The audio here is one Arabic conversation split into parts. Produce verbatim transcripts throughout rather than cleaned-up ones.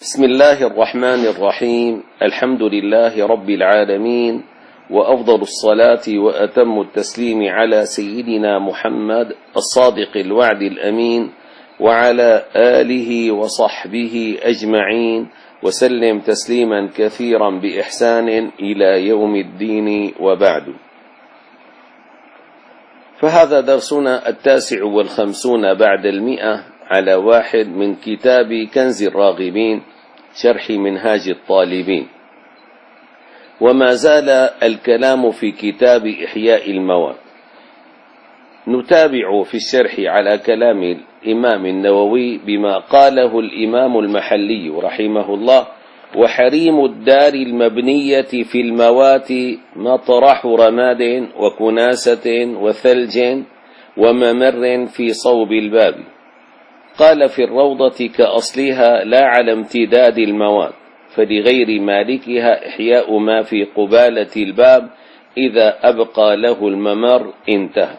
بسم الله الرحمن الرحيم. الحمد لله رب العالمين، وأفضل الصلاة وأتم التسليم على سيدنا محمد الصادق الوعد الأمين، وعلى آله وصحبه أجمعين، وسلم تسليما كثيرا بإحسان إلى يوم الدين، وبعد. فهذا درسنا التاسع والخمسون بعد المئة على واحد من كتاب كنز الراغبين شرح منهاج الطالبين، وما زال الكلام في كتاب إحياء الموات. نتابع في الشرح على كلام الإمام النووي بما قاله الإمام المحلي رحمه الله: وحريم الدار المبنية في الموات مطرح رماد وكناسة وثلج وممر في صوب الباب. قال في الروضة: كأصلها لا على امتداد المواد، فلغير مالكها إحياء ما في قبالة الباب إذا أبقى له الممر. انتهى.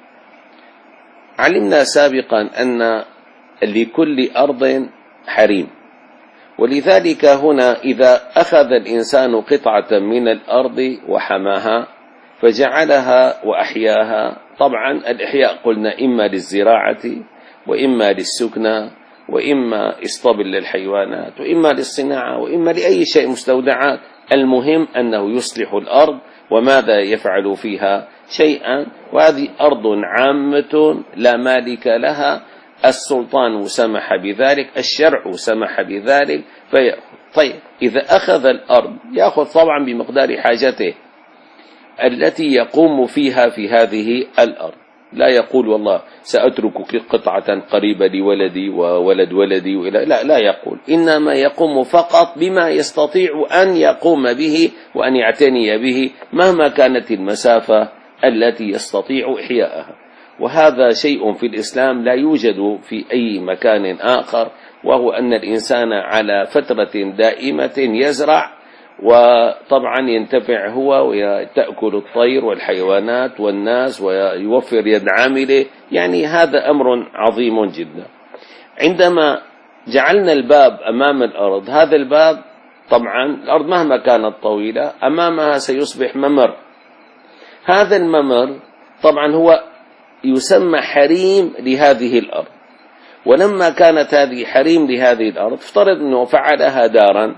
علمنا سابقا أن لكل أرض حريم، ولذلك هنا إذا أخذ الإنسان قطعة من الأرض وحماها فجعلها وأحياها، طبعا الإحياء قلنا إما للزراعة وإما للسكنى وإما إسطبل للحيوانات وإما للصناعة وإما لأي شيء مستودعات، المهم أنه يصلح الأرض وماذا يفعل فيها شيئا، وهذه أرض عامة لا مالك لها، السلطان سمح بذلك، الشرع سمح بذلك فيأخذ. طيب إذا أخذ الأرض يأخذ طبعا بمقدار حاجته التي يقوم فيها في هذه الأرض، لا يقول والله سأترك قطعة قريبة لولدي وولد ولدي وإلى لا لا يقول، إنما يقوم فقط بما يستطيع أن يقوم به وأن يعتني به مهما كانت المسافة التي يستطيع إحياءها. وهذا شيء في الإسلام لا يوجد في أي مكان آخر، وهو أن الإنسان على فترة دائمة يزرع، وطبعا ينتفع هو وتأكل الطير والحيوانات والناس ويوفر يد عامله، يعني هذا أمر عظيم جدا. عندما جعلنا الباب أمام الأرض، هذا الباب طبعا الأرض مهما كانت طويلة أمامها سيصبح ممر، هذا الممر طبعا هو يسمى حريم لهذه الأرض. ولما كانت هذه حريم لهذه الأرض، افترض أنه فعلها دارا،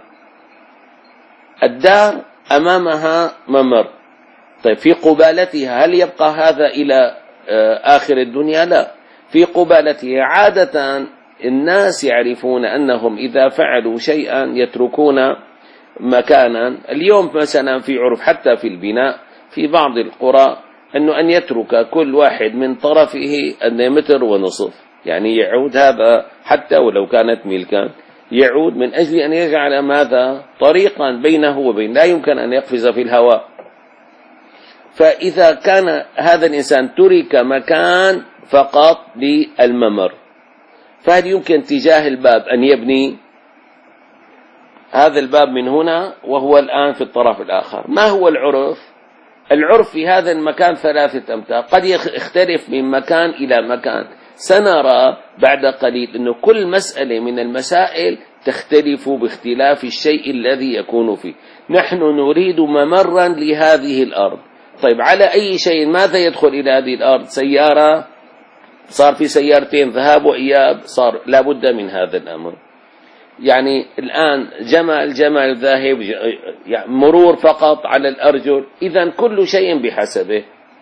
الدار أمامها ممر، طيب في قبالتها هل يبقى هذا إلى آخر الدنيا؟ لا، في قبالتها عادة الناس يعرفون أنهم إذا فعلوا شيئا يتركون مكانا. اليوم مثلا في عرف حتى في البناء في بعض القرى أنه أن يترك كل واحد من طرفه أن متر ونصف، يعني يعود هذا حتى ولو كانت ملكا، يعود من أجل أن يجعل ماذا طريقا بينه وبين، لا يمكن أن يقفز في الهواء. فإذا كان هذا الإنسان ترك مكان فقط للممر، فهل يمكن تجاه الباب أن يبني هذا الباب من هنا وهو الآن في الطرف الآخر؟ ما هو العرف؟ العرف في هذا المكان ثلاثة أمتار، قد يختلف من مكان إلى مكان. سنرى بعد قليل أنه كل مسألة من المسائل تختلف باختلاف الشيء الذي يكون فيه. نحن نريد ممرا لهذه الأرض، طيب على أي شيء؟ ماذا يدخل إلى هذه الأرض؟ سيارة، صار في سيارتين ذهاب وإياب، صار لابد من هذا الأمر. يعني الآن جمال جمال ذاهب، يعني مرور فقط على الأرجل، إذن كل شيء بحسبه.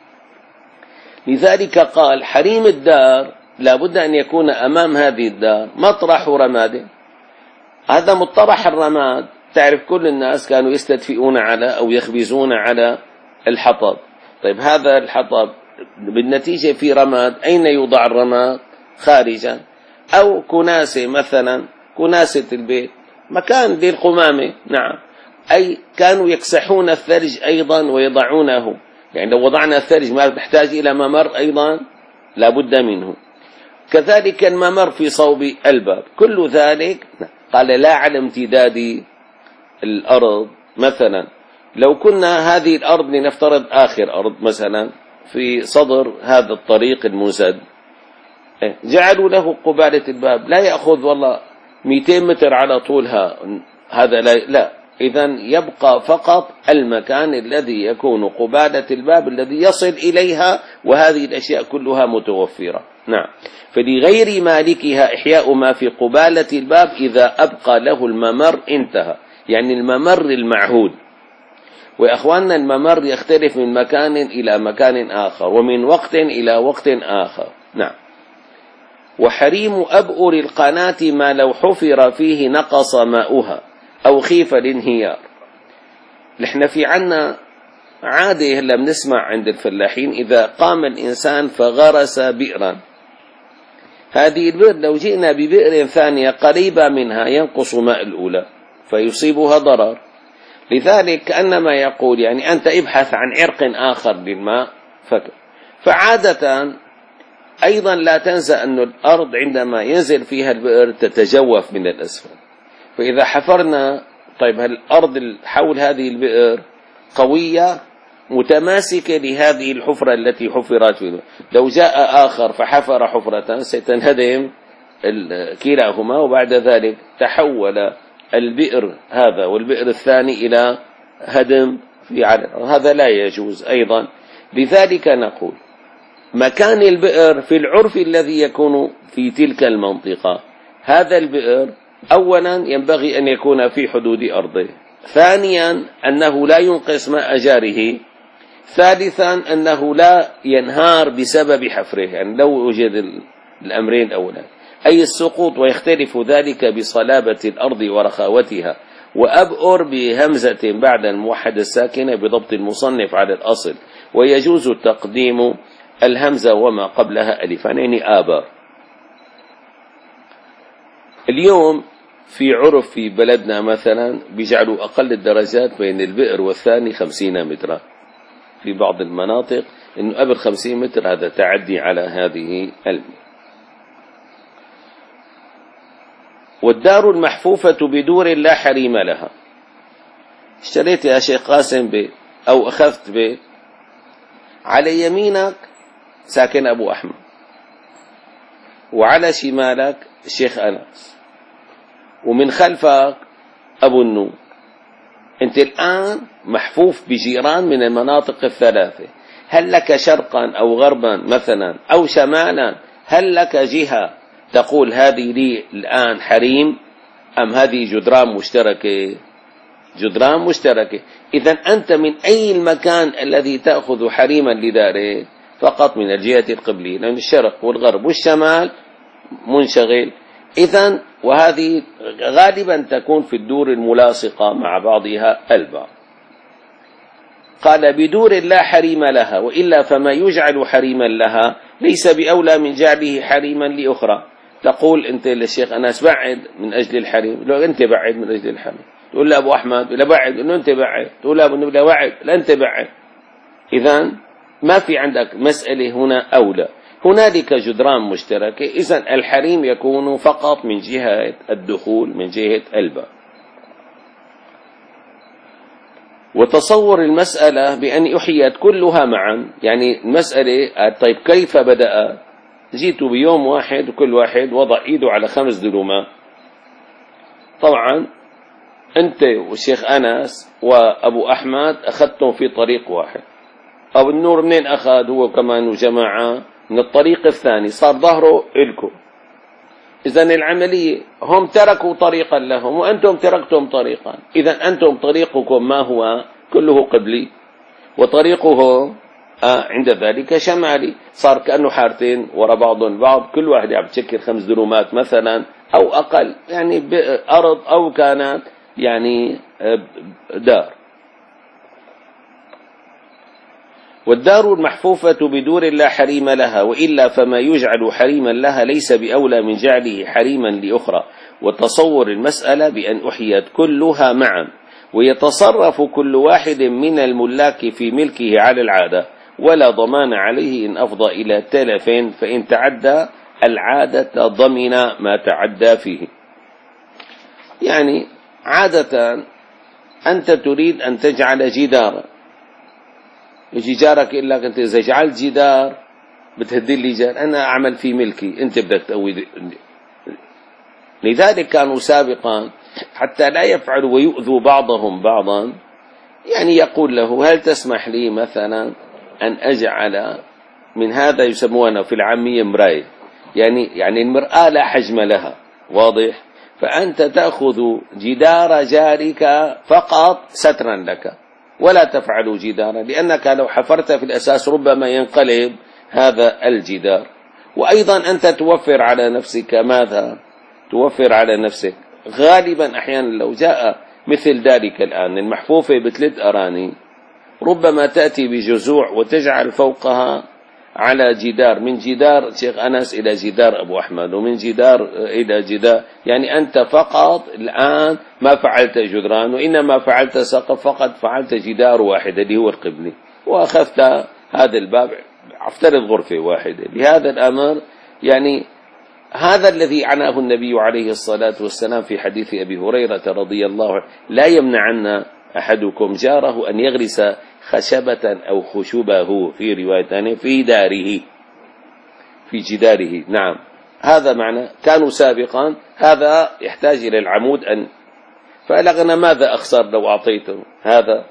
لذلك قال حريم الدار لابد أن يكون أمام هذه الدار مطرح رماد. هذا مطرح الرماد، تعرف كل الناس كانوا يستدفئون على أو يخبزون على الحطب، طيب هذا الحطب بالنتيجة في رماد، أين يوضع الرماد؟ خارجا. أو كناسة مثلا، كناسة البيت مكان للقمامة، نعم، أي كانوا يكسحون الثلج أيضا ويضعونه، يعني لو وضعنا الثلج ما تحتاج إلى ممر أيضا لابد منه. كذلك الممر في صوب الباب، كل ذلك قال لا على امتداد الأرض. مثلا لو كنا هذه الأرض لنفترض آخر أرض مثلا في صدر هذا الطريق المسد، جعلوا له قبالة الباب، لا يأخذ والله مئتين متر على طولها، هذا لا, لا. إذن يبقى فقط المكان الذي يكون قبالة الباب الذي يصل إليها، وهذه الأشياء كلها متوفرة. نعم. فلغير مالكها إحياء ما في قبالة الباب إذا أبقى له الممر انتهى، يعني الممر المعهود. وإخواننا الممر يختلف من مكان إلى مكان آخر، ومن وقت إلى وقت آخر. نعم. وحريم أبؤر القناة ما لو حفر فيه نقص ماؤها أو خيف الانهيار. نحن في عنا عادة هلا بنسمع عند الفلاحين إذا قام الإنسان فغرس بئرا، هذه البئر لو جئنا ببئر ثانية قريبة منها ينقص ماء الأولى فيصيبها ضرر. لذلك كأنما يقول يعني أنت ابحث عن عرق آخر للماء. فعادة أيضا لا تنسى أن الأرض عندما ينزل فيها البئر تتجوف من الأسفل، فإذا حفرنا طيب الأرض حول هذه البئر قوية متماسكة لهذه الحفرة التي حفرت فيها، لو جاء آخر فحفر حفرة ستنهدم كلاهما، وبعد ذلك تحول البئر هذا والبئر الثاني إلى هدم في عدد، هذا لا يجوز أيضا. لذلك نقول مكان البئر في العرف الذي يكون في تلك المنطقة، هذا البئر أولا ينبغي أن يكون في حدود أرضه، ثانيا أنه لا ينقص ماء جاره، ثالثا أنه لا ينهار بسبب حفره، يعني لو وجد الأمرين أولا أي السقوط، ويختلف ذلك بصلابة الأرض ورخاوتها. وأبؤر بهمزة بعد الموحد الساكنة بضبط المصنف على الأصل، ويجوز تقديم الهمزة وما قبلها ألفان، يعني آبر. اليوم في عرف في بلدنا مثلا بيجعلوا أقل الدرجات بين البئر والثاني خمسين مترا، في بعض المناطق إنه قبل خمسين متر هذا تعدي على هذه المياه. والدار المحفوفة بدور لا حريم لها. اشتريت يا شيخ قاسم بيت أو أخذت بيت، على يمينك ساكن أبو أحمد، وعلى شمالك الشيخ أنس، ومن خلفك أبو النور. أنت الآن محفوف بجيران من المناطق الثلاثة، هل لك شرقا أو غربا مثلا أو شمالا؟ هل لك جهة تقول هذه لي الآن حريم، أم هذه جدران مشتركة؟ جدران مشتركة. إذن أنت من أي المكان الذي تأخذ حريما لداره؟ فقط من الجهة القبلية، لأن الشرق والغرب والشمال منشغل. إذن وهذه غالبا تكون في الدور الملاصقة مع بعضها البعض. قال بدور لا حريم لها، وإلا فما يجعل حريما لها ليس بأولى من جعله حريما لأخرى. تقول أنت للشيخ أنس بعد من أجل الحريم، لو أنت بعد من أجل الحريم، تقول له أبو أحمد لا بعد إنه أنت بعد، تقول له أبو لا بعد لا أنت بعد. إذن ما في عندك مسألة هنا أولى، هنالك جدران مشتركة، إذن الحريم يكون فقط من جهة الدخول من جهة الباب. وتصور المسألة بأن أحيت كلها معا، يعني المسألة طيب كيف بدأ؟ جيتوا بيوم واحد وكل واحد وضع إيده على خمس دلومات. طبعا أنت والشيخ أنس وأبو أحمد أخذتم في طريق واحد، أبو النور منين أخذ؟ هو كمان وجماعة من الطريق الثاني، صار ظهره إلكم. إذن العملية هم تركوا طريقا لهم وأنتم تركتم طريقا، إذن أنتم طريقكم ما هو؟ كله قبلي، وطريقه آه عند ذلك شمالي. صار كأنه حارتين وراء بعض البعض، كل واحد عم تشكل خمس دلومات مثلا أو أقل، يعني بأرض أو كانت يعني دار. والدار المحفوفة بدور لا حريم لها، وإلا فما يجعل حريما لها ليس بأولى من جعله حريما لأخرى. وتصور المسألة بأن أحيت كلها معا، ويتصرف كل واحد من الملاك في ملكه على العادة، ولا ضمان عليه إن أفضى إلى تلف، فإن تعدى العادة ضمن ما تعدى فيه. يعني عادة أنت تريد أن تجعل جدارا، يجي جارك يقول لك أنت إذا جعلت جدار بتهدي لي جار، أنا أعمل في ملكي، أنت بدك تقوي لذلك كانوا سابقا حتى لا يفعلوا ويؤذوا بعضهم بعضا، يعني يقول له هل تسمح لي مثلا أن أجعل من هذا، يسمونه في العامية مراية، يعني يعني المرآة لا حجم لها، واضح؟ فأنت تأخذ جدار جارك فقط سترا لك، ولا تفعل جدارا، لأنك لو حفرت في الأساس ربما ينقلب هذا الجدار. وأيضا أنت توفر على نفسك ماذا؟ توفر على نفسك غالبا أحيانا لو جاء مثل ذلك الآن المحفوفة بثلاث أراني، ربما تأتي بجذوع وتجعل فوقها على جدار، من جدار شيخ أنس إلى جدار أبو أحمد، ومن جدار إلى جدار، يعني أنت فقط الآن ما فعلت جدران، وإنما فعلت سقف، فقط فعلت جدار واحد اللي هو القبلي، وأخذت هذا الباب، افترض غرفة واحدة. لهذا الأمر يعني هذا الذي عناه النبي عليه الصلاة والسلام في حديث أبي هريرة رضي الله عنه: لا يمنعن أحدكم جاره أن يغرس خشبة أو خشبه، في رواية في داره في جداره. نعم، هذا معنى كانوا سابقا. هذا يحتاج إلى العمود أن فألغنا، ماذا أخسر لو أعطيته هذا؟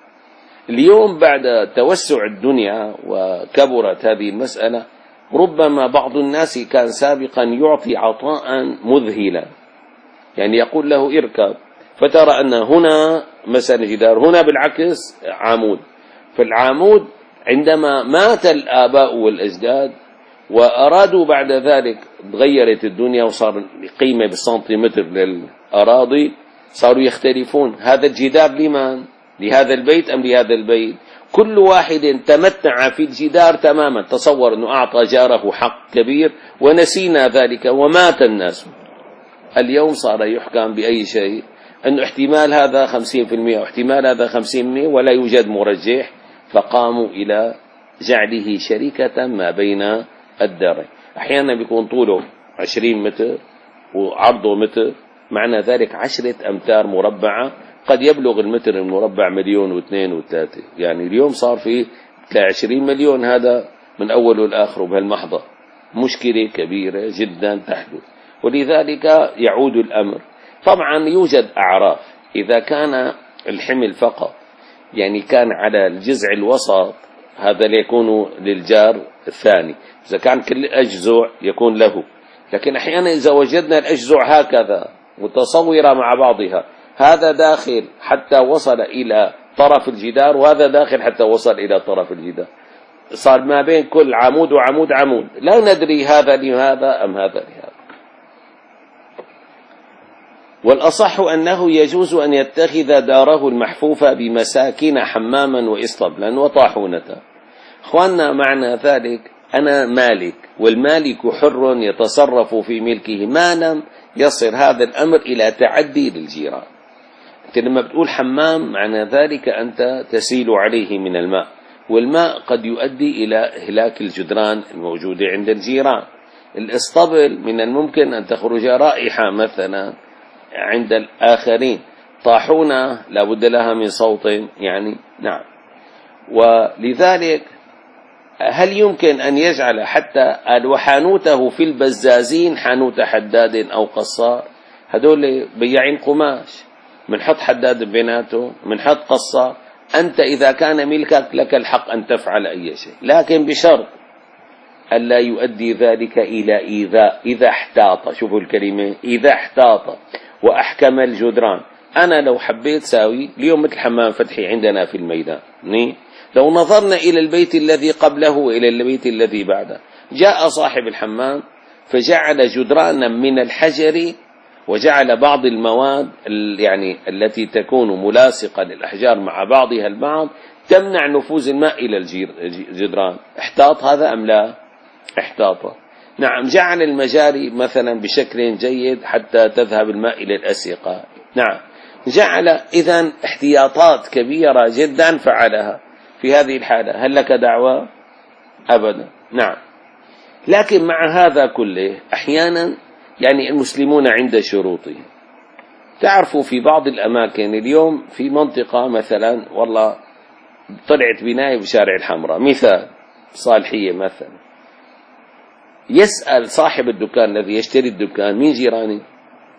اليوم بعد توسع الدنيا وكبرت هذه المسألة، ربما بعض الناس كان سابقا يعطي عطاء مذهلا، يعني يقول له اركب، فترى أن هنا مثلا جدار، هنا بالعكس عمود. فالعمود عندما مات الآباء والأجداد وأرادوا بعد ذلك، تغيرت الدنيا وصار قيمة بالسنتيمتر للأراضي، صاروا يختلفون: هذا الجدار لمن؟ لهذا البيت أم لهذا البيت؟ كل واحد تمتع في الجدار تماما. تصور أنه أعطى جاره حق كبير ونسينا ذلك ومات الناس. اليوم صار يحكم بأي شيء، أنه احتمال هذا خمسين في المئة واحتمال هذا خمسين في المئة ولا يوجد مرجح، فقاموا إلى جعله شركة ما بين الدارين. أحيانا بيكون طوله عشرين متر وعرضه متر، معنى ذلك عشرة أمتار مربعة، قد يبلغ المتر المربع مليون واثنين وثلاثة، يعني اليوم صار في عشرين مليون، هذا من أول والآخر بهالمحضة. مشكلة كبيرة جدا تحدث، ولذلك يعود الأمر. طبعا يوجد أعراف، إذا كان الحمل فقط يعني كان على الجذع الوسط، هذا ليكون للجار الثاني، إذا كان كل الأجزع يكون له. لكن أحيانا إذا وجدنا الأجزع هكذا متصورة مع بعضها، هذا داخل حتى وصل إلى طرف الجدار، وهذا داخل حتى وصل إلى طرف الجدار، صار ما بين كل عمود وعمود عمود، لا ندري هذا لهذا أم هذا لهذا. والأصح أنه يجوز أن يتخذ داره المحفوفة بمساكن حماما وإسطبلا وطاحونة. أخواننا، معنى ذلك أنا مالك، والمالك حر يتصرف في ملكه ما لم يصل هذا الأمر إلى تعدي للجيران. أنت لما بتقول حمام معنى ذلك أنت تسيل عليه من الماء، والماء قد يؤدي إلى إهلاك الجدران الموجودة عند الجيران. الإسطبل من الممكن أن تخرج رائحة مثلا عند الآخرين. طاحونة لابد لها من صوت، يعني نعم. ولذلك هل يمكن أن يجعل حتى وحانوته في البزازين حانوت حداد أو قصار؟ هدول بياعين قماش، منحط حداد بيناته، منحط قصار. أنت إذا كان ملكك لك الحق أن تفعل أي شيء، لكن بشرط ألا يؤدي ذلك إلى إيذاء. إذا احتاط، شوفوا الكلمة، إذا احتاط وأحكم الجدران. أنا لو حبيت ساوي اليوم مثل حمام فتحي عندنا في الميدان، لو نظرنا إلى البيت الذي قبله وإلى البيت الذي بعده، جاء صاحب الحمام فجعل جدرانا من الحجر، وجعل بعض المواد يعني التي تكون ملاصقة للأحجار مع بعضها البعض تمنع نفوذ الماء إلى الجدران. احتاط هذا أم لا؟ احتاط. نعم. جعل المجاري مثلا بشكل جيد حتى تذهب الماء إلى الأسقة. نعم. جعل إذن احتياطات كبيرة جدا فعلها. في هذه الحالة هل لك دعوة؟ أبدا. نعم. لكن مع هذا كله أحيانا يعني المسلمون عند شروطهم. تعرفوا في بعض الأماكن اليوم في منطقة مثلا والله طلعت بناية بشارع الحمراء مثال صالحية مثلا، يسأل صاحب الدكان الذي يشتري الدكان: مين جيراني؟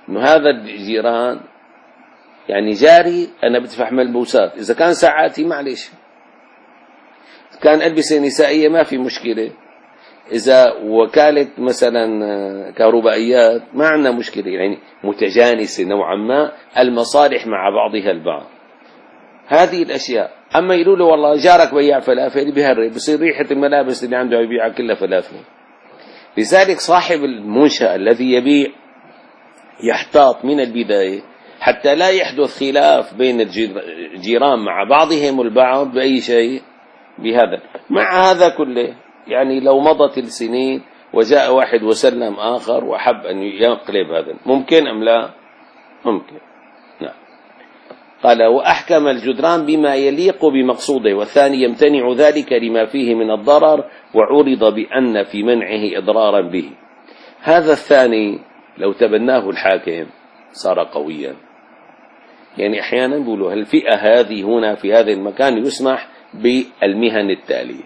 إنه هذا الجيران يعني جاري، أنا بدفع ملبوسات، إذا كان ساعاتي معلش، كان ألبسة نسائية ما في مشكلة، إذا وكالة مثلا كهربائيات ما عندنا مشكلة، يعني متجانسة نوعا ما المصالح مع بعضها البعض. هذه الأشياء. أما يقولوا له والله جارك بيع فلافل بيهرب، بصير ريحة الملابس اللي عنده يبيعها كلها فلافل. لذلك صاحب المنشأ الذي يبيع يحتاط من البداية حتى لا يحدث خلاف بين الجيران مع بعضهم البعض بأي شيء بهذا. مع هذا كله يعني لو مضت السنين وجاء واحد وسلم آخر وحب أن ينقلب هذا، ممكن أم لا؟ ممكن. نعم. قال وأحكم الجدران بما يليق بمقصوده، والثاني يمتنع ذلك لما فيه من الضرر، وعرض بأن في منعه إضرارا به. هذا الثاني لو تبناه الحاكم صار قويا. يعني أحيانا بيقولوا الفئة هذه هنا في هذا المكان يسمح بالمهن التالية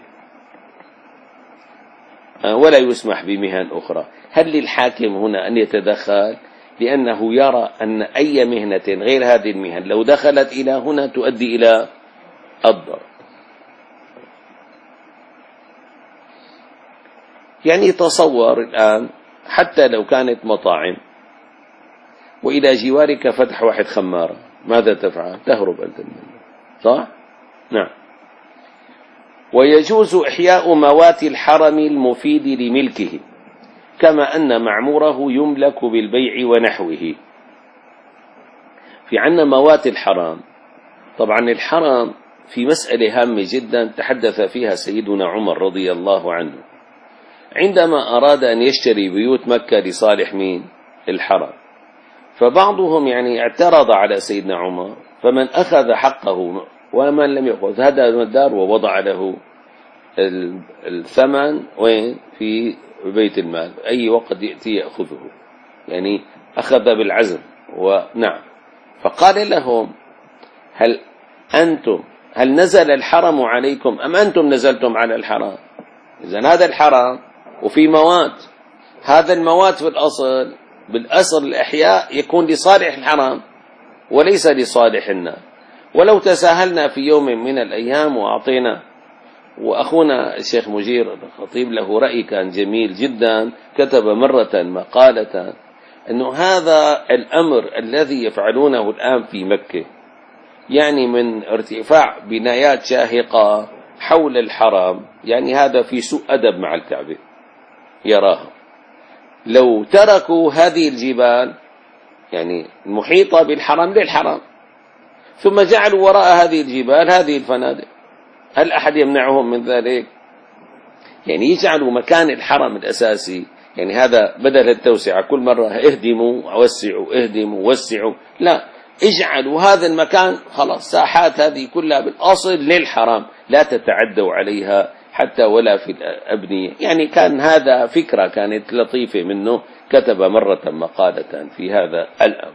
ولا يسمح بمهن أخرى. هل للحاكم هنا أن يتدخل؟ لأنه يرى أن أي مهنة غير هذه المهن لو دخلت إلى هنا تؤدي إلى الضرر. يعني تصور الآن حتى لو كانت مطاعم وإلى جوارك فتح واحد خمارة، ماذا تفعل؟ تهرب أنت منه، صح؟ نعم. ويجوز إحياء موات الحرم المفيد لملكه، كما أن معموره يملك بالبيع ونحوه. في عنا موات الحرم. طبعا الحرم في مسألة هامة جدا تحدث فيها سيدنا عمر رضي الله عنه عندما أراد أن يشتري بيوت مكة لصالح مين؟ الحرم. فبعضهم يعني اعترض على سيدنا عمر، فمن أخذ حقه ومن لم يأخذ هدى الدار ووضع له الثمن وين؟ في بيت المال، أي وقت يأتي يأخذه، يعني أخذ بالعزم. ونعم. فقال لهم هل أنتم هل نزل الحرم عليكم أم أنتم نزلتم على الحرم؟ إذن هذا الحرم وفي موات، هذا الموات في الأصل بالأصل الأحياء يكون لصالح الحرم وليس لصالح الناس. ولو تساهلنا في يوم من الأيام وأعطينا، وأخونا الشيخ مجير الخطيب له رأي كان جميل جدا، كتب مرة مقالة أنه هذا الأمر الذي يفعلونه الآن في مكة، يعني من ارتفاع بنايات شاهقة حول الحرم، يعني هذا في سوء أدب مع الكعبة يراها. لو تركوا هذه الجبال يعني المحيطة بالحرم للحرم، ثم جعلوا وراء هذه الجبال هذه الفنادق، هل أحد يمنعهم من ذلك؟ يعني يجعلوا مكان الحرم الأساسي، يعني هذا بدل التوسعة كل مرة اهدموا وسعوا اهدموا وسعوا، لا، اجعلوا هذا المكان خلاص ساحات هذه كلها بالأصل للحرم، لا تتعدوا عليها حتى ولا في الأبنية. يعني كان هذا فكرة كانت لطيفة منه، كتب مرة مقالة في هذا الأمر.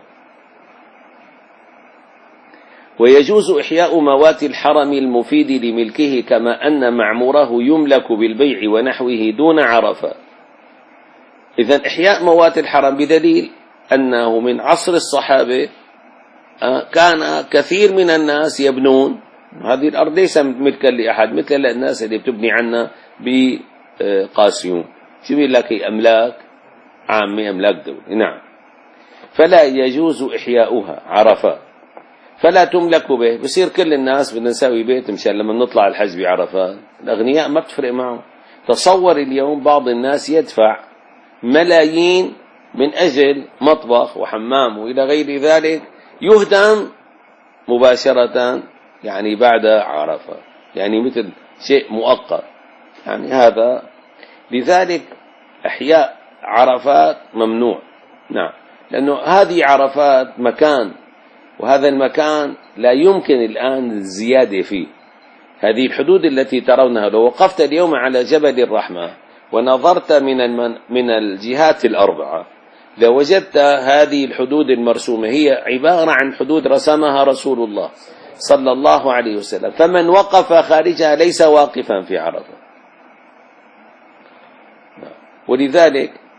ويجوز إحياء موات الحرم المفيد لملكه، كما أن معموره يملك بالبيع ونحوه دون عرفة. إذن إحياء موات الحرم بدليل أنه من عصر الصحابة كان كثير من الناس يبنون هذه الأرض ليس ملكا لأحد، مثل الناس اللي بتبني عنا بقاسيون، شو بيقول لك أملاك عامة أملاك دولة. نعم. فلا يجوز إحياؤها عرفات، فلا تملك به. بصير كل الناس بدنا نسوي بيت مشان لما نطلع الحج بعرفات، الأغنياء ما بتفرق معهم. تصور اليوم بعض الناس يدفع ملايين من أجل مطبخ وحمام وإلى غير ذلك يهدم مباشرة يعني بعد عرفة، يعني مثل شيء مؤقت. يعني هذا لذلك إحياء عرفات ممنوع. نعم. لأنه هذه عرفات مكان، وهذا المكان لا يمكن الآن الزيادة فيه. هذه الحدود التي ترونها، لو وقفت اليوم على جبل الرحمة ونظرت من المن من الجهات الأربعة لوجدت هذه الحدود المرسومة هي عبارة عن حدود رسمها رسول الله صلى الله عليه وسلم، فمن وقف خارجها ليس واقفا في عرفة. ولذلك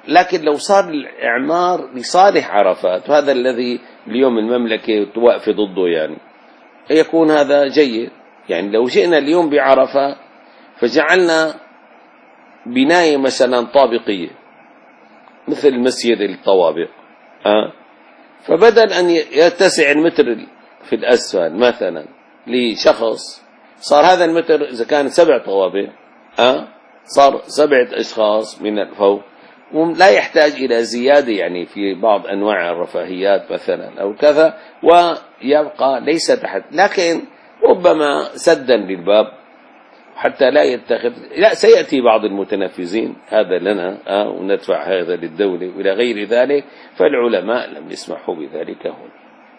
لكن لو صار الإعمار لصالح عرفات، وهذا الذي اليوم المملكة توقف ضده، يعني يكون هذا جيد. يعني لو جئنا اليوم بعرفة فجعلنا بناية مثلا طابقية مثل مسجد الطوابق، أه؟ فبدل أن يتسع المتر في الأسفل مثلا لشخص، صار هذا المتر إذا كان سبع طوابق أه؟ صار سبعة أشخاص من الفوق، ولا يحتاج إلى زيادة يعني في بعض أنواع الرفاهيات مثلا أو كذا، ويبقى ليس تحت، لكن ربما سدا للباب حتى لا يتخذ، لا سيأتي بعض المتنفذين هذا لنا آه وندفع هذا للدولة إلى غير ذلك، فالعلماء لم يسمحوا بذلك هنا.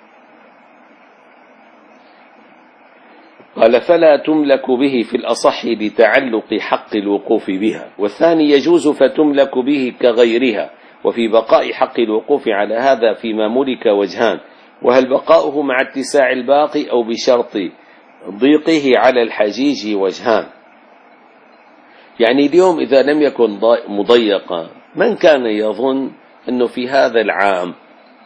قال فلا تملك به في الأصح لتعلق حق الوقوف بها، والثاني يجوز فتملك به كغيرها، وفي بقاء حق الوقوف على هذا فيما ملك وجهان، وهل بقاؤه مع اتساع الباقي أو بشرط ضيقه على الحجيج وجهان. يعني اليوم إذا لم يكن مضيقا، من كان يظن أنه في هذا العام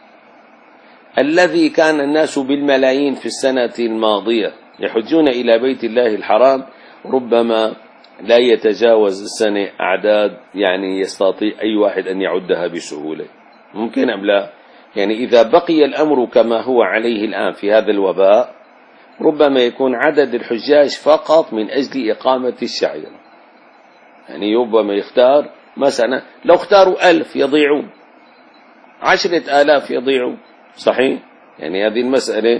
الذي كان الناس بالملايين في السنة الماضية يحجون إلى بيت الله الحرام، ربما لا يتجاوز السنة أعداد يعني يستطيع أي واحد أن يعدها بسهولة، ممكن أم لا؟ يعني إذا بقي الأمر كما هو عليه الآن في هذا الوباء، ربما يكون عدد الحجاج فقط من أجل إقامة الشعيرة. يعني ربما يختار مثلا لو اختاروا ألف يضيعون، عشرة آلاف يضيعون، صحيح؟ يعني هذه المسألة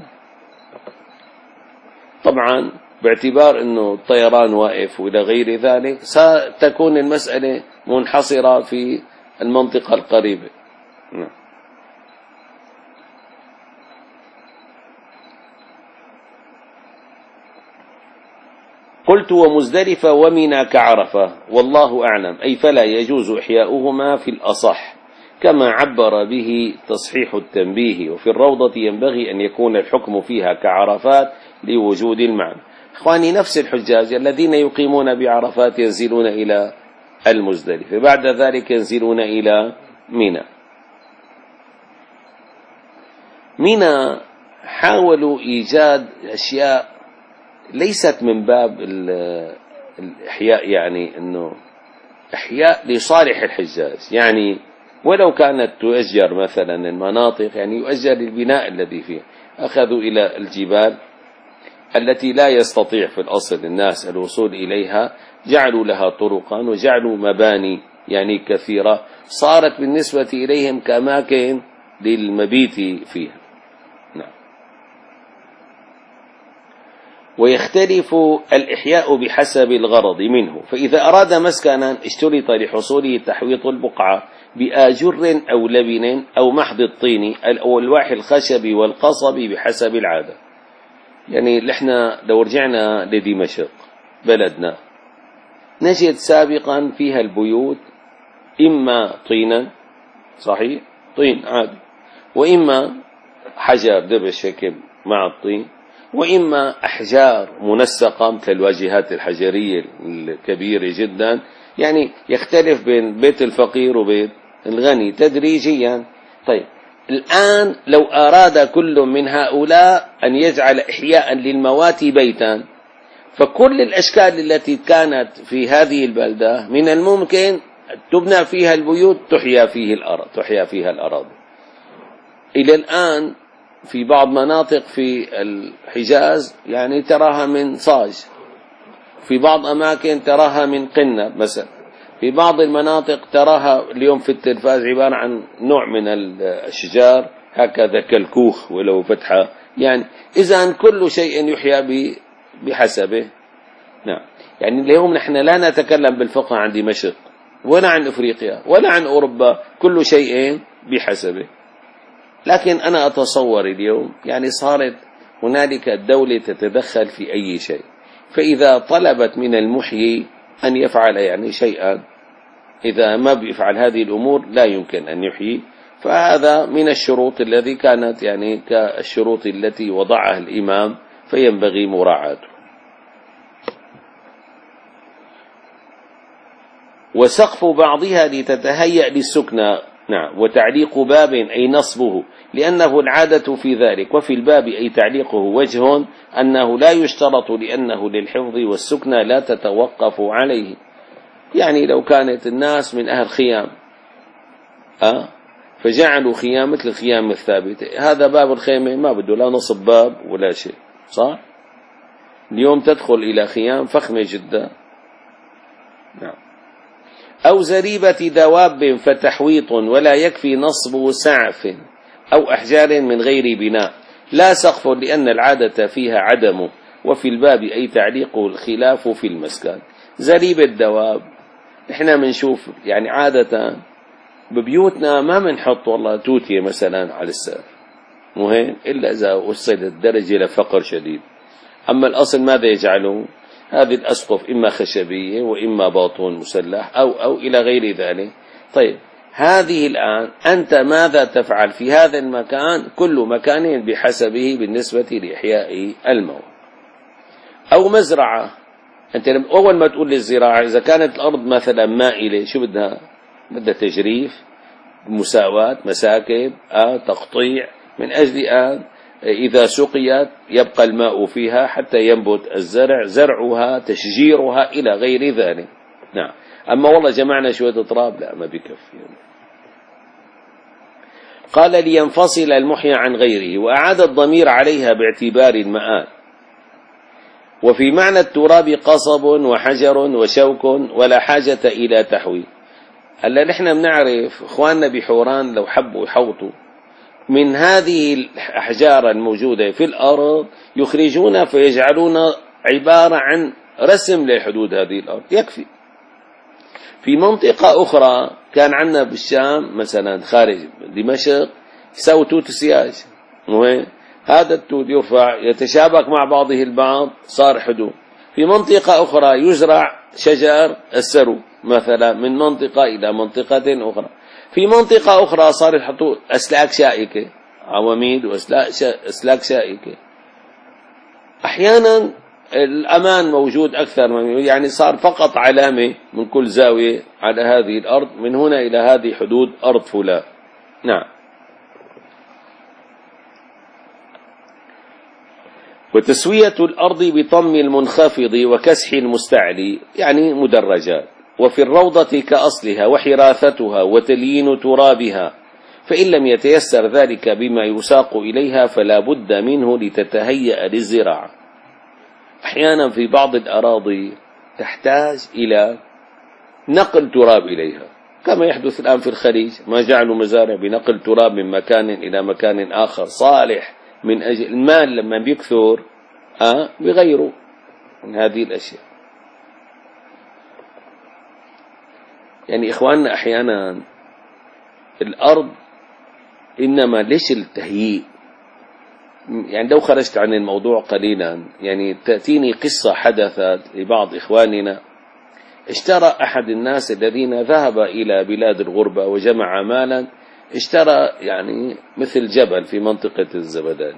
طبعا باعتبار أنه الطيران واقف وإلى غير ذلك، ستكون المسألة منحصرة في المنطقة القريبة. نعم. قلت ومزدلفة ومنى كعرفة والله أعلم، أي فلا يجوز إحياؤهما في الأصح، كما عبر به تصحيح التنبيه. وفي الروضة ينبغي أن يكون الحكم فيها كعرفات لوجود المعنى. إخواني، نفس الحجاج الذين يقيمون بعرفات ينزلون إلى المزدلفة، بعد ذلك ينزلون إلى منى. منى حاولوا إيجاد أشياء ليست من باب الإحياء، يعني أنه إحياء لصالح الحجاج، يعني ولو كانت تؤجر مثلا المناطق، يعني يؤجر البناء الذي فيه. أخذوا إلى الجبال التي لا يستطيع في الأصل الناس الوصول إليها، جعلوا لها طرقا وجعلوا مباني يعني كثيرة، صارت بالنسبة إليهم كأماكن للمبيت فيها. نعم. ويختلف الإحياء بحسب الغرض منه، فإذا أراد مسكنا اشترط لحصوله تحويط البقعة بآجر أو لبن أو محض الطين أو الواح الخشب والقصب بحسب العادة. يعني نحن لو رجعنا لدمشق بلدنا نجد سابقا فيها البيوت إما طينا، صحيح، طين عادي، وإما حجر دبش هيك مع الطين، وإما أحجار منسقة مثل الواجهات الحجرية الكبيرة جدا. يعني يختلف بين بيت الفقير وبيت الغني تدريجيا. طيب الآن لو أراد كل من هؤلاء أن يجعل إحياء للموات بيتا، فكل الأشكال التي كانت في هذه البلدة من الممكن تبنى فيها البيوت، تحيا فيه الأرض تحيا فيها الأراضي. إلى الآن في بعض مناطق في الحجاز يعني تراها من صاج، في بعض أماكن تراها من قنة مثلا، في بعض المناطق تراها اليوم في التلفاز عبارة عن نوع من الأشجار هكذا كالكوخ ولو فتحة. يعني إذن كل شيء يحيى بحسبه. نعم. يعني اليوم نحن لا نتكلم بالفقه عن دمشق ولا عن أفريقيا ولا عن أوروبا، كل شيء بحسبه. لكن أنا أتصور اليوم يعني صارت هنالك الدولة تتدخل في أي شيء، فإذا طلبت من المحيي أن يفعل يعني شيئا، إذا ما بيفعل هذه الأمور لا يمكن أن يحيي. فهذا من الشروط الذي كانت يعني كالشروط التي وضعها الإمام، فينبغي مراعاته. وسقف بعضها لتتهيأ للسكنى. نعم. وتعليق باب أي نصبه لأنه العادة في ذلك، وفي الباب أي تعليقه وجه أنه لا يشترط لأنه للحفظ والسكنى لا تتوقف عليه. يعني لو كانت الناس من أهل خيام أه؟ فجعلوا خيام مثل الخيام الثابتة، هذا باب الخيمة ما بده لا نصب باب ولا شيء، صح؟ اليوم تدخل إلى خيام فخمة جدا. نعم. أو زريبة دواب فتحويط ولا يكفي نصب سعف أو أحجار من غير بناء لا سقف لأن العادة فيها عدمه، وفي الباب أي تعليقه الخلاف في المسكن. زريبة دواب إحنا منشوف يعني عادة ببيوتنا ما منحط والله توتية مثلا على السقف مهم إلا إذا وصلت الدرجة لفقر شديد. أما الأصل ماذا يجعله؟ هذه الأسقف إما خشبية وإما باطون مسلح أو أو إلى غير ذلك. طيب هذه الآن أنت ماذا تفعل في هذا المكان؟ كل مكان بحسبه بالنسبة لإحياء الموت. أو مزرعة، أنت أول ما تقول للزراعة إذا كانت الأرض مثلا مائلة شو بدها؟ بدها تجريف، مساواة، مساكب، آه، تقطيع، من أجل أن إذا سقيت يبقى الماء فيها حتى ينبت الزرع، زرعها، تشجيرها إلى غير ذلك. نعم. أما والله جمعنا شوية تراب لا ما بكفي. قال لينفصل المحيى عن غيره، وأعاد الضمير عليها باعتبار المآل. وفي معنى التراب قصب وحجر وشوك ولا حاجة إلى تحويل. هلا نحن بنعرف إخواننا بحوران لو حبوا يحوطوا من هذه الأحجار الموجودة في الأرض يخرجون فيجعلون عبارة عن رسم لحدود هذه الأرض يكفي. في منطقة أخرى كان عندنا بالشام مثلا خارج دمشق يسوي توت سياج مهم، هذا التوت يرفع يتشابك مع بعضه البعض صار حدود. في منطقة أخرى يزرع شجر السرو مثلا من منطقة إلى منطقة أخرى. في منطقة أخرى صار يحطوا أسلاك شائكة، عواميد وأسلاك شائكة. أحيانا الأمان موجود أكثر من يعني صار فقط علامة من كل زاوية على هذه الأرض من هنا إلى هذه حدود أرض فلان. نعم. وتسوية الأرض بطم المنخفض وكسح المستعلي يعني مدرجات. وفي الروضة كأصلها وحراثتها وتليين ترابها، فإن لم يتيسر ذلك بما يساق إليها فلا بد منه لتتهيأ للزراعة. أحيانا في بعض الأراضي تحتاج إلى نقل تراب إليها كما يحدث الآن في الخليج، ما جعلوا مزارع بنقل تراب من مكان إلى مكان آخر صالح من أجل المال لما بيكثر آه بغيره من هذه الأشياء. يعني إخواننا أحيانا الأرض إنما ليش التهيئ؟ يعني لو خرجت عن الموضوع قليلا يعني تأتيني قصة حدثت لبعض إخواننا. اشترى أحد الناس الذين ذهب إلى بلاد الغربة وجمع مالا، اشترى يعني مثل جبل في منطقة الزبدان،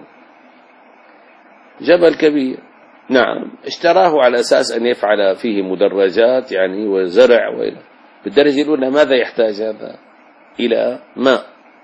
جبل كبير. نعم. اشتراه على أساس أن يفعل فيه مدرجات يعني وزرع وإلى. بالدرجة الأولى ماذا يحتاج هذا؟ إلى ماء.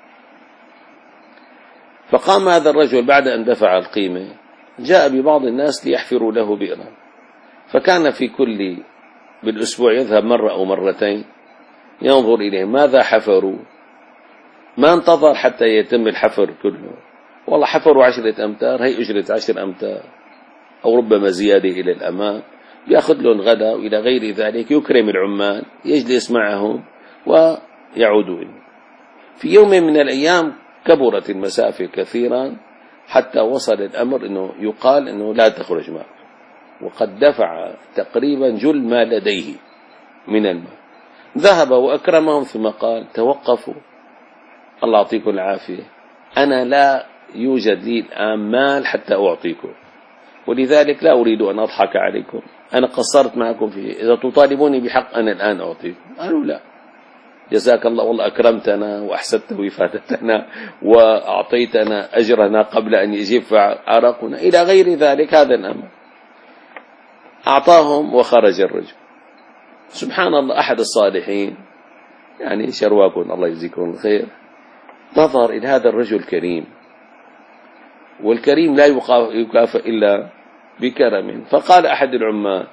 فقام هذا الرجل بعد أن دفع القيمة جاء ببعض الناس ليحفروا له بئرا، فكان في كل بالأسبوع يذهب مرة أو مرتين ينظر إليهم ماذا حفروا. ما انتظر حتى يتم الحفر كله، والله حفروا عشرة أمتار، هي أجرة عشر أمتار أو ربما زيادة إلى الأمام، يأخذ لهم غدا وإلى غير ذلك، يكرم العمال يجلس معهم ويعودون. في يوم من الأيام كبرت المسافة كثيرا حتى وصل الأمر أنه يقال أنه لا تخرج معه، وقد دفع تقريبا جل ما لديه من الماء. ذهب وأكرمهم ثم قال توقفوا الله يعطيكم العافية، أنا لا يوجد لي الآن مال حتى أعطيكم، ولذلك لا أريد أن أضحك عليكم، أنا قصرت معكم فيه، إذا تطالبوني بحق أنا الآن أعطيكم. قالوا لا جزاك الله والله أكرمتنا وأحسنت وفادتنا وأعطيتنا أجرنا قبل أن يجف عرقنا إلى غير ذلك. هذا الأمر أعطاهم وخرج الرجل. سبحان الله، أحد الصالحين يعني شرواكم الله يجزيكم الخير نظر إلى هذا الرجل الكريم، والكريم لا يكافئ إلا بكرم، فقال أحد العمال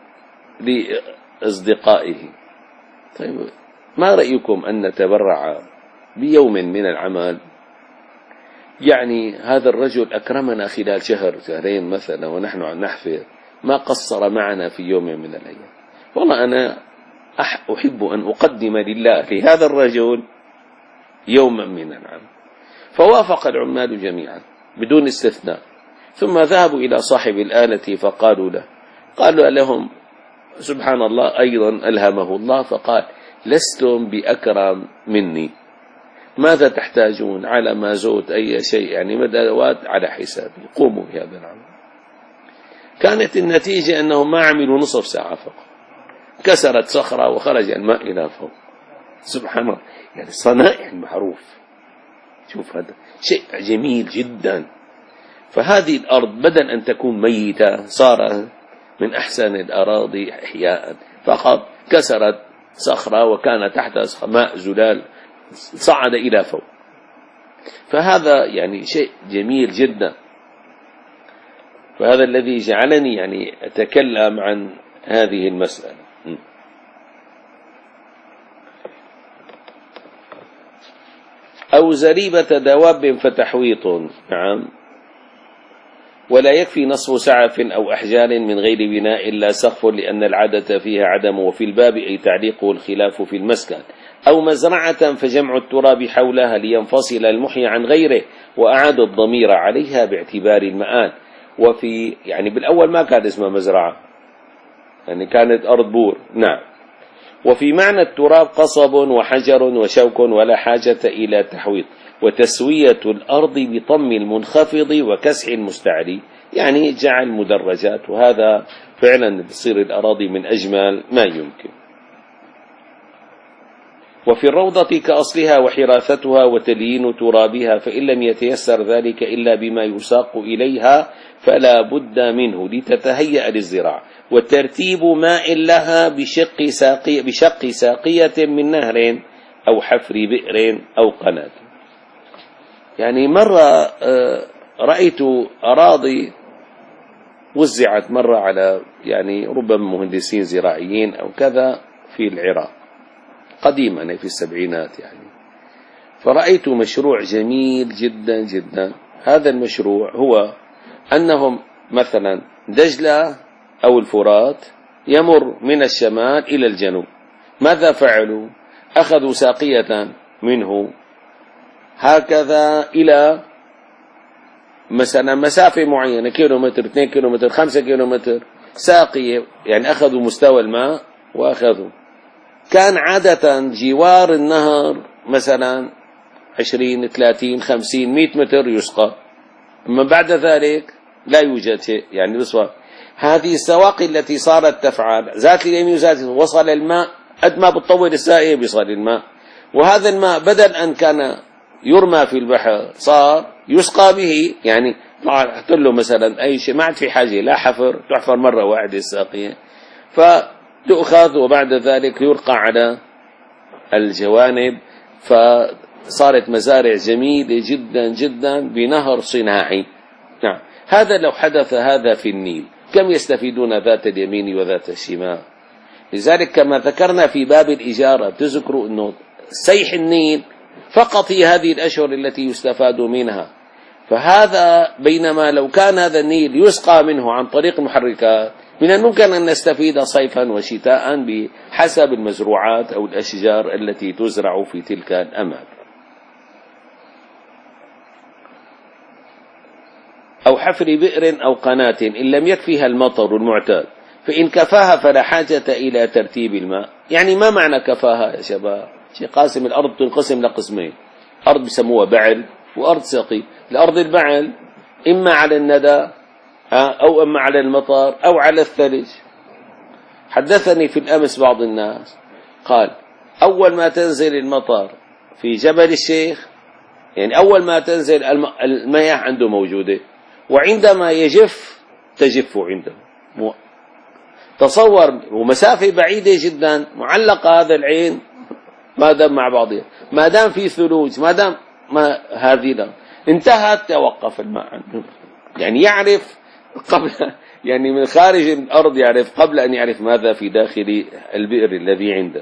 لأصدقائه: طيب ما رأيكم أن نتبرع بيوم من العمل؟ يعني هذا الرجل أكرمنا خلال شهر شهرين مثلا ونحن عن نحفظ، ما قصر معنا في يوم من الأيام. والله أنا أحب أن أقدم لله لهذا الرجل يوما من العام. فوافق العمال جميعا بدون استثناء، ثم ذهبوا إلى صاحب الآلة فقالوا له قالوا لهم سبحان الله أيضا ألهمه الله، فقال: لستم بأكرم مني، ماذا تحتاجون؟ على ما زود أي شيء يعني مدوات على حسابي، قوموا بهذا العمل. كانت النتيجة أنهم ما عملوا نصف ساعة فقط، كسرت صخرة وخرج الماء إلى فوق. سبحان الله، يعني صنائع معروف. شوف هذا شيء جميل جدا. فهذه الأرض بدل أن تكون ميتة صار من أحسن الأراضي إحياء، فقط كسرت صخرة وكان تحتها ماء زلال صعد إلى فوق. فهذا يعني شيء جميل جدا. فهذا الذي جعلني يعني أتكلم عن هذه المسألة. أو زريبة دواب فتحويط، نعم، ولا يكفي نصف سعف أو أحجار من غير بناء إلا سقف، لأن العادة فيها عدم، وفي الباب أي تعليقه الخلاف في المسكن. أو مزرعة فجمع التراب حولها لينفصل المحيي عن غيره، وأعاد الضمير عليها باعتبار المآل. وفي يعني بالأول ما كانت اسمها مزرعة، يعني كانت أرض بور، نعم. وفي معنى التراب قصب وحجر وشوك، ولا حاجة إلى تحويط. وتسوية الأرض بطم المنخفض وكسح المستعلي، يعني جعل مدرجات، وهذا فعلا تصير الأراضي من أجمل ما يمكن. وفي الروضة كأصلها وحراثتها وتليين ترابها، فإن لم يتيسر ذلك إلا بما يساق إليها فلا بد منه لتتهيأ للزراعة. وترتيب ماء لها بشق ساقية, بشق ساقية من نهر أو حفر بئر أو قناة. يعني مرة رأيت أراضي وزعت مرة على يعني ربما مهندسين زراعيين أو كذا في العراق قديما في السبعينات يعني. فرأيت مشروع جميل جدا جدا. هذا المشروع هو أنهم مثلا دجلة أو الفرات يمر من الشمال إلى الجنوب. ماذا فعلوا؟ أخذوا ساقية منه هكذا إلى مثلا مسافة معينة، كيلومتر، اثنين كيلومتر، خمسة كيلومتر، ساقية، يعني أخذوا مستوى الماء وأخذوا. كان عادة جوار النهر مثلا عشرين، ثلاثين، خمسين، مئة متر يسقى، أما بعد ذلك لا يوجد شيء يعني يسقى. هذه السواقي التي صارت تفعل ذات اليمين وذات وصل الماء قد ما بتطول الساقية بيصل الماء، وهذا الماء بدل أن كان يرمى في البحر صار يسقى به. يعني حط له مثلا أي شيء، ما عاد في حاجة لا حفر، تحفر مرة واحدة الساقية فتؤخذ وبعد ذلك يرقى على الجوانب، فصارت مزارع جميلة جدا جدا بنهر صناعي. نعم، هذا لو حدث هذا في النيل كم يستفيدون ذات اليمين وذات الشمال. لذلك كما ذكرنا في باب الإجارة تذكروا أنه سيح النيل فقط هي هذه الأشهر التي يستفاد منها. فهذا بينما لو كان هذا النيل يسقى منه عن طريق محركات من الممكن أن نستفيد صيفا وشتاء بحسب المزروعات أو الأشجار التي تزرع في تلك الأماكن. أو حفر بئر أو قناة إن لم يكفيها المطر المعتاد، فإن كفاها فلا حاجة إلى ترتيب الماء. يعني ما معنى كفاها يا شباب؟ شيء قاسم الأرض تنقسم لقسمين، أرض بسموها بعل وأرض سقي. الأرض البعل إما على الندى أو إما على المطر أو على الثلج. حدثني في الأمس بعض الناس قال أول ما تنزل المطر في جبل الشيخ، يعني أول ما تنزل المياه عنده موجودة، وعندما يجف تجف عنده. تصور ومسافة بعيدة جدا معلقة هذا العين ما دام مع بعضها، ما دام في ثلوج، ما دام ما هذه لا انتهت توقف الماء عنه. يعني يعرف قبل، يعني من خارج الأرض يعرف قبل أن يعرف ماذا في داخل البئر الذي عنده.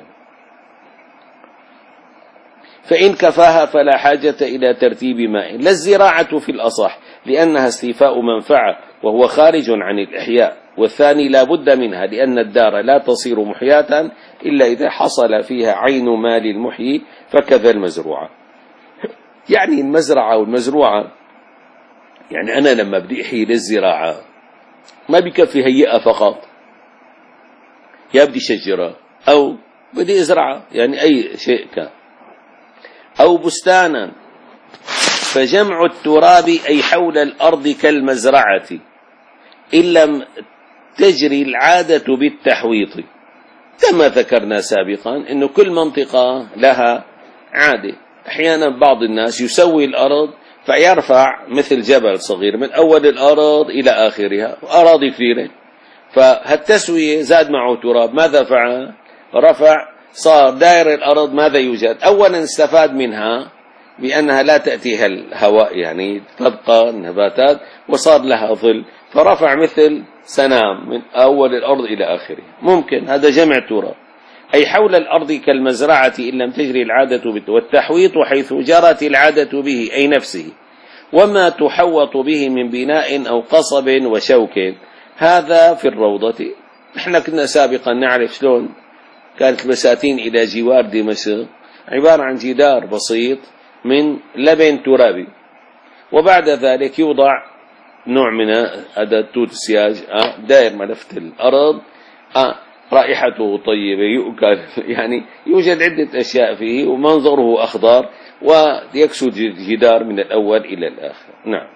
فإن كفاها فلا حاجة إلى ترتيب ماء. لا الزراعة في الأصح لأنها استيفاء منفعة وهو خارج عن الإحياء، والثاني لا بد منها لأن الدار لا تصير محياة إلا إذا حصل فيها عين مال المحيي، فكذا المزروعة. يعني المزرعة والمزروعة، يعني أنا لما بدي أحيي للزراعة ما بكفي هيئة فقط، يا بدي شجرة أو بدي أزرعها، يعني أي شيء كان، أو بستانا. فجمع التراب أي حول الأرض كالمزرعة إن لم تجري العادة بالتحويط، كما ذكرنا سابقا أن كل منطقة لها عادة. أحيانا بعض الناس يسوي الأرض فيرفع مثل جبل صغير من أول الأرض إلى آخرها، أراضي كثيرة، فهالتسوية زاد معه تراب، ماذا فعل؟ رفع، صار دائر الأرض. ماذا يوجد؟ أولا استفاد منها بأنها لا تأتيها الهواء، يعني تبقى النباتات وصار لها ظل، فرفع مثل سنام من أول الأرض إلى آخرها. ممكن هذا جمع تراب، أي حول الأرض كالمزرعة إن لم تجري العادة به، والتحويط حيث جرت العادة به أي نفسه، وما تحوط به من بناء أو قصب وشوك. هذا في الروضة. نحن كنا سابقا نعرف شلون كانت البساتين إلى جوار دمشق عبارة عن جدار بسيط من لبن ترابي، وبعد ذلك يوضع نوع من هذا التوت السياج دائر ملفة الأرض، رائحته طيبة يؤكل، يعني يوجد عدة أشياء فيه ومنظره أخضر، ويكسو جدار من الأول إلى الآخر. نعم،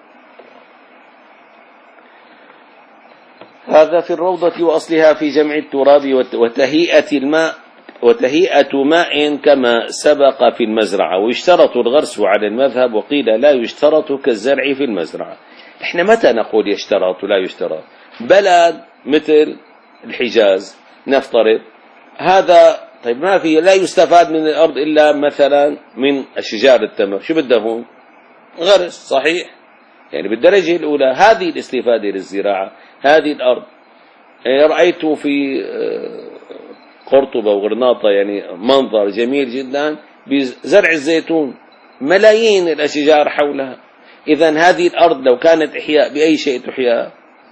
هذا في الروضة وأصلها في جمع التراب وتهيئة الماء وتهيئة ماء كما سبق في المزرعة. ويشترط الغرس على المذهب، وقيل لا يشترط كالزرع في المزرعة. احنا متى نقول يشترط ولا يشترط؟ بلد مثل الحجاز نفترض، هذا طيب ما في، لا يستفاد من الأرض إلا مثلا من الشجار التمر، شو بده هون؟ غرس، صحيح؟ يعني بالدرجة الأولى هذه الاستفادة للزراعة. هذه الأرض رأيت في قرطبة وغرناطة يعني منظر جميل جدا بزرع الزيتون، ملايين الأشجار حولها. إذن هذه الأرض لو كانت إحياء بأي شيء تحيا؟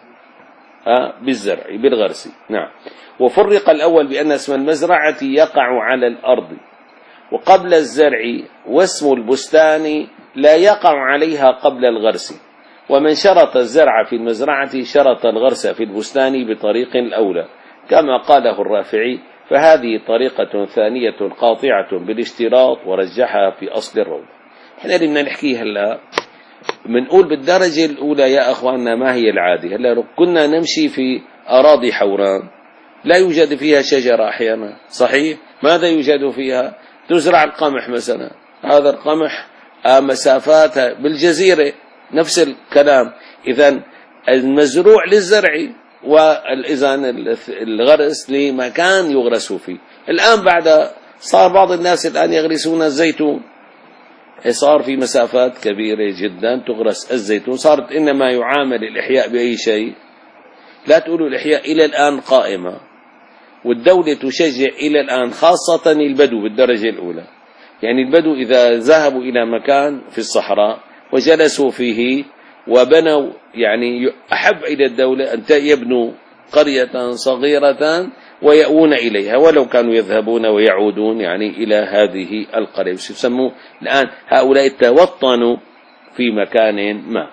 ها، بالزرع بالغرس. نعم. وفرق الأول بأن اسم المزرعة يقع على الأرض وقبل الزرع، واسم البستان لا يقع عليها قبل الغرس. ومن شرط الزرع في المزرعة شرط الغرس في البستان بطريق الأولى، كما قاله الرافعي، فهذه طريقة ثانية قاطعة بالاشتراط ورجحها في أصل الروض. احنا بدنا نحكي هلا بنقول بالدرجة الأولى يا أخواننا ما هي العادة. هلا كنا نمشي في أراضي حوران لا يوجد فيها شجرة أحيانا، صحيح؟ ماذا يوجد فيها؟ تزرع القمح مثلا، هذا القمح مسافات بالجزيرة نفس الكلام. إذن المزروع للزرع والإذن الغرس لمكان يغرس فيه. الآن بعد صار بعض الناس الآن يغرسون الزيتون، صار في مسافات كبيرة جدا تغرس الزيتون، صارت إنما يعامل الإحياء بأي شيء. لا تقولوا الإحياء إلى الآن قائمة، والدولة تشجع إلى الآن خاصة البدو بالدرجة الأولى. يعني البدو إذا ذهبوا إلى مكان في الصحراء وجلسوا فيه وبنوا، يعني أحب إلى الدولة أن يبنوا قرية صغيرة ويأوون إليها، ولو كانوا يذهبون ويعودون يعني إلى هذه القرية. يسموا الآن هؤلاء توطنوا في مكان ما.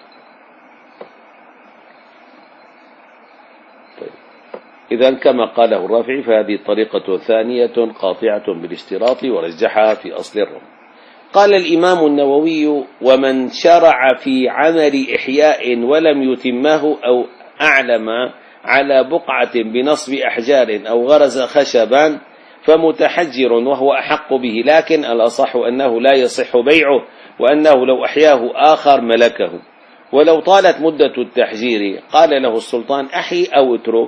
طيب. إذن كما قاله الرافعي فهذه طريقة ثانية قاطعة بالاشتراط ورجحها في أصل الروم. قال الإمام النووي: ومن شرع في عمل إحياء ولم يتمه أو أعلم على بقعة بنصب أحجار أو غرز خشبا فمتحجر وهو أحق به، لكن الأصح أنه لا يصح بيعه، وأنه لو أحياه آخر ملكه. ولو طالت مدة التحجير قال له السلطان: أحي أو اترك،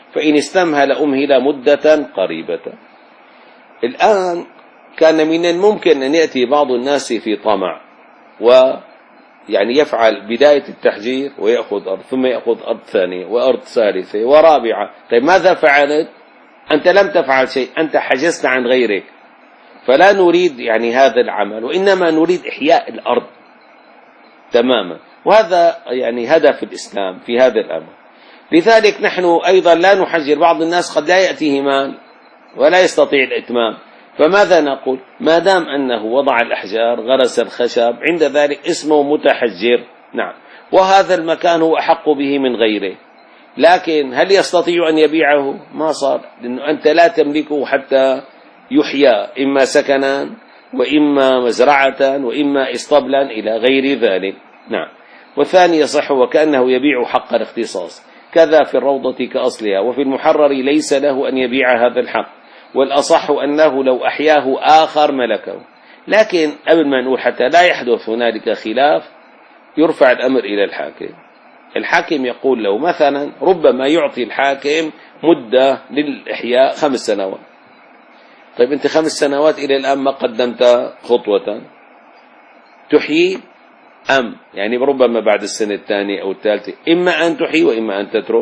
فإن استمهل أمهل مدة قريبة. الآن كان من الممكن أن يأتي بعض الناس في طمع ويعني يفعل بداية التحجير ويأخذ أرض، ثم يأخذ أرض ثانية وأرض ثالثة ورابعة. طيب ماذا فعلت؟ أنت لم تفعل شيء، أنت حجزت عن غيرك. فلا نريد يعني هذا العمل، وإنما نريد إحياء الأرض تماما، وهذا يعني هدف الإسلام في هذا الأمر. لذلك نحن أيضا لا نحجر. بعض الناس قد لا يأتيه مال ولا يستطيع الإتمام، فماذا نقول؟ ما دام أنه وضع الأحجار غرس الخشب عند ذلك اسمه متحجر. نعم، وهذا المكان هو أحق به من غيره. لكن هل يستطيع أن يبيعه؟ ما صار، لأنه أنت لا تملكه حتى يحيى، إما سكنا وإما مزرعة وإما إسطبلا إلى غير ذلك. نعم. والثاني يصح وكأنه يبيع حق الاختصاص، كذا في الروضة كأصلها، وفي المحرر ليس له أن يبيع هذا الحق، والأصح أنه لو أحياه آخر ملكه. لكن قبل ما نقول حتى لا يحدث هنالك خلاف يرفع الأمر إلى الحاكم. الحاكم يقول له مثلا ربما يعطي الحاكم مدة للإحياء خمس سنوات. طيب أنت خمس سنوات إلى الآن ما قدمت خطوة تحيي أم يعني ربما بعد السنة الثانية أو الثالثة إما أن تحيي وإما أن تترك.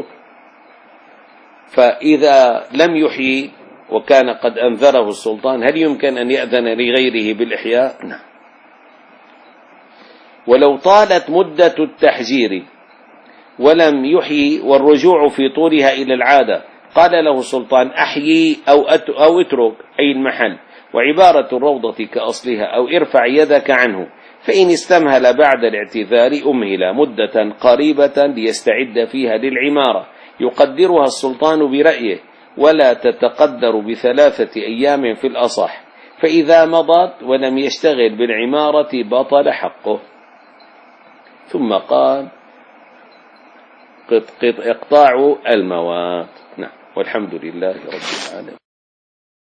فإذا لم يحيي وكان قد أنذره السلطان هل يمكن أن يأذن لغيره بالإحياء؟ نعم. ولو طالت مدة التحجير ولم يحيي والرجوع في طولها إلى العادة قال له السلطان أحيي أو أو اترك أي المحل، وعبارة الروضة كأصلها أو ارفع يدك عنه. فإن استمهل بعد الاعتذار أمهل مدة قريبة ليستعد فيها للعمارة يقدرها السلطان برأيه، ولا تتقدر بثلاثة أيام في الأصح، فإذا مضت ولم يشتغل بالعمارة بطل حقه. ثم قال اقطاع الموات. نعم، والحمد لله رب العالمين.